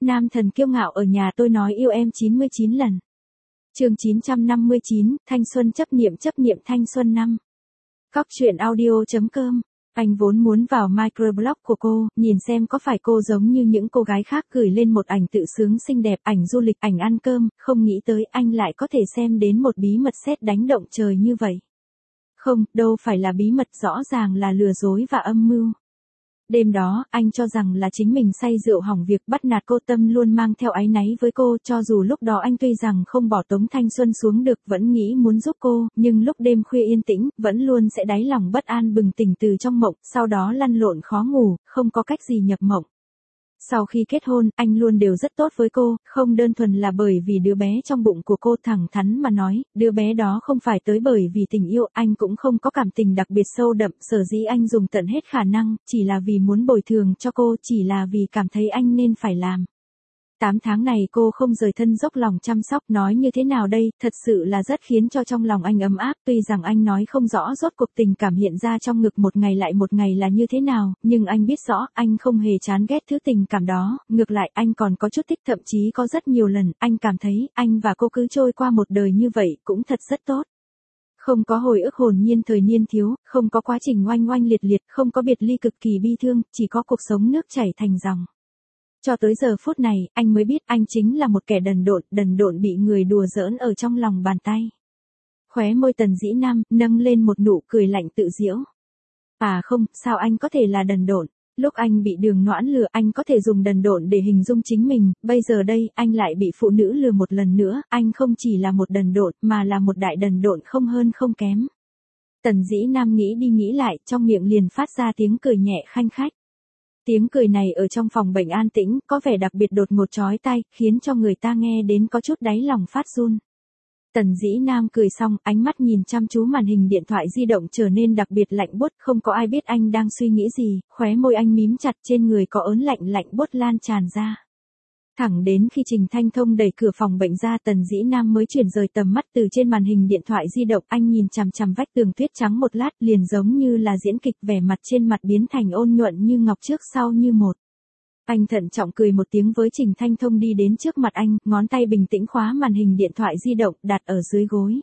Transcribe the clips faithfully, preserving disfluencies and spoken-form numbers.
Nam thần kiêu ngạo ở nhà tôi nói yêu em chín mươi chín lần. Chương chín trăm năm mươi chín, thanh xuân chấp niệm chấp niệm thanh xuân năm. Cóc truyện audio.com. Anh vốn muốn vào microblog của cô, nhìn xem có phải cô giống như những cô gái khác gửi lên một ảnh tự sướng xinh đẹp, ảnh du lịch, ảnh ăn cơm, không nghĩ tới anh lại có thể xem đến một bí mật sét đánh động trời như vậy. Không, đâu phải là bí mật, rõ ràng là lừa dối và âm mưu. Đêm đó, anh cho rằng là chính mình say rượu hỏng việc bắt nạt cô, tâm luôn mang theo áy náy với cô, cho dù lúc đó anh tuy rằng không bỏ Tống Thanh Xuân xuống được, vẫn nghĩ muốn giúp cô, nhưng lúc đêm khuya yên tĩnh, vẫn luôn sẽ đáy lòng bất an bừng tỉnh từ trong mộng, sau đó lăn lộn khó ngủ, không có cách gì nhập mộng. Sau khi kết hôn, anh luôn đều rất tốt với cô, không đơn thuần là bởi vì đứa bé trong bụng của cô, thẳng thắn mà nói, đứa bé đó không phải tới bởi vì tình yêu, anh cũng không có cảm tình đặc biệt sâu đậm, sở dĩ anh dùng tận hết khả năng, chỉ là vì muốn bồi thường cho cô, chỉ là vì cảm thấy anh nên phải làm. Tám tháng này cô không rời thân, dốc lòng chăm sóc, nói như thế nào đây, thật sự là rất khiến cho trong lòng anh ấm áp, tuy rằng anh nói không rõ rốt cuộc tình cảm hiện ra trong ngực một ngày lại một ngày là như thế nào, nhưng anh biết rõ, anh không hề chán ghét thứ tình cảm đó, ngược lại anh còn có chút thích, thậm chí có rất nhiều lần, anh cảm thấy, anh và cô cứ trôi qua một đời như vậy, cũng thật rất tốt. Không có hồi ức hồn nhiên thời niên thiếu, không có quá trình oanh oanh liệt liệt, không có biệt ly cực kỳ bi thương, chỉ có cuộc sống nước chảy thành dòng. Cho tới giờ phút này, anh mới biết anh chính là một kẻ đần độn, đần độn bị người đùa giỡn ở trong lòng bàn tay. Khóe môi Tần Dĩ Nam, nâng lên một nụ cười lạnh tự giễu. À không, sao anh có thể là đần độn? Lúc anh bị Đường Noãn lừa, anh có thể dùng đần độn để hình dung chính mình, bây giờ đây, anh lại bị phụ nữ lừa một lần nữa, anh không chỉ là một đần độn, mà là một đại đần độn không hơn không kém. Tần Dĩ Nam nghĩ đi nghĩ lại, trong miệng liền phát ra tiếng cười nhẹ khanh khách. Tiếng cười này ở trong phòng bệnh an tĩnh, có vẻ đặc biệt đột ngột chói tai, khiến cho người ta nghe đến có chút đáy lòng phát run. Tần Dĩ Nam cười xong, ánh mắt nhìn chăm chú màn hình điện thoại di động trở nên đặc biệt lạnh buốt, không có ai biết anh đang suy nghĩ gì, khóe môi anh mím chặt, trên người có ớn lạnh lạnh buốt lan tràn ra. Thẳng đến khi Trình Thanh Thông đẩy cửa phòng bệnh ra, Tần Dĩ Nam mới chuyển rời tầm mắt từ trên màn hình điện thoại di động, anh nhìn chằm chằm vách tường tuyết trắng một lát, liền giống như là diễn kịch, vẻ mặt trên mặt biến thành ôn nhuận như ngọc, trước sau như một. Anh thận trọng cười một tiếng với Trình Thanh Thông, đi đến trước mặt anh, ngón tay bình tĩnh khóa màn hình điện thoại di động, đặt ở dưới gối.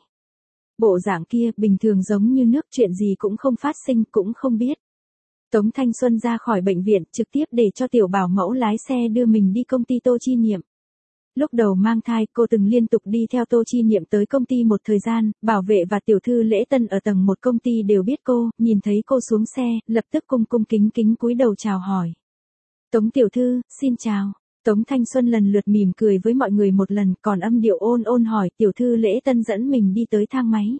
Bộ dạng kia, bình thường giống như nước, chuyện gì cũng không phát sinh, cũng không biết. Tống Thanh Xuân ra khỏi bệnh viện, trực tiếp để cho tiểu bảo mẫu lái xe đưa mình đi công ty Tô Chi Niệm. Lúc đầu mang thai, cô từng liên tục đi theo Tô Chi Niệm tới công ty một thời gian, bảo vệ và tiểu thư Lễ Tân ở tầng một công ty đều biết cô, nhìn thấy cô xuống xe, lập tức cung cung kính kính cúi đầu chào hỏi. Tống tiểu thư, xin chào. Tống Thanh Xuân lần lượt mỉm cười với mọi người một lần, còn âm điệu ôn ôn hỏi, tiểu thư Lễ Tân dẫn mình đi tới thang máy.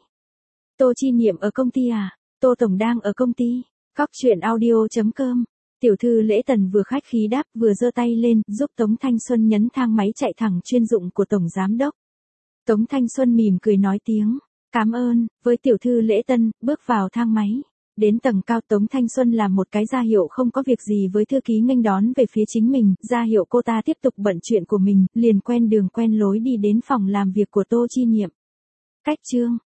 Tô Chi Niệm ở công ty à? Tô tổng đang ở công ty. Cóc truyện audio.com. Tiểu thư Lễ Tần vừa khách khí đáp, vừa giơ tay lên, giúp Tống Thanh Xuân nhấn thang máy chạy thẳng chuyên dụng của tổng giám đốc. Tống Thanh Xuân mỉm cười nói tiếng cảm ơn với tiểu thư Lễ Tân, bước vào thang máy. Đến tầng cao, Tống Thanh Xuân làm một cái ra hiệu không có việc gì với thư ký nghênh đón về phía chính mình, ra hiệu cô ta tiếp tục bận chuyện của mình, liền quen đường quen lối đi đến phòng làm việc của Tô Chi Niệm. Cách chương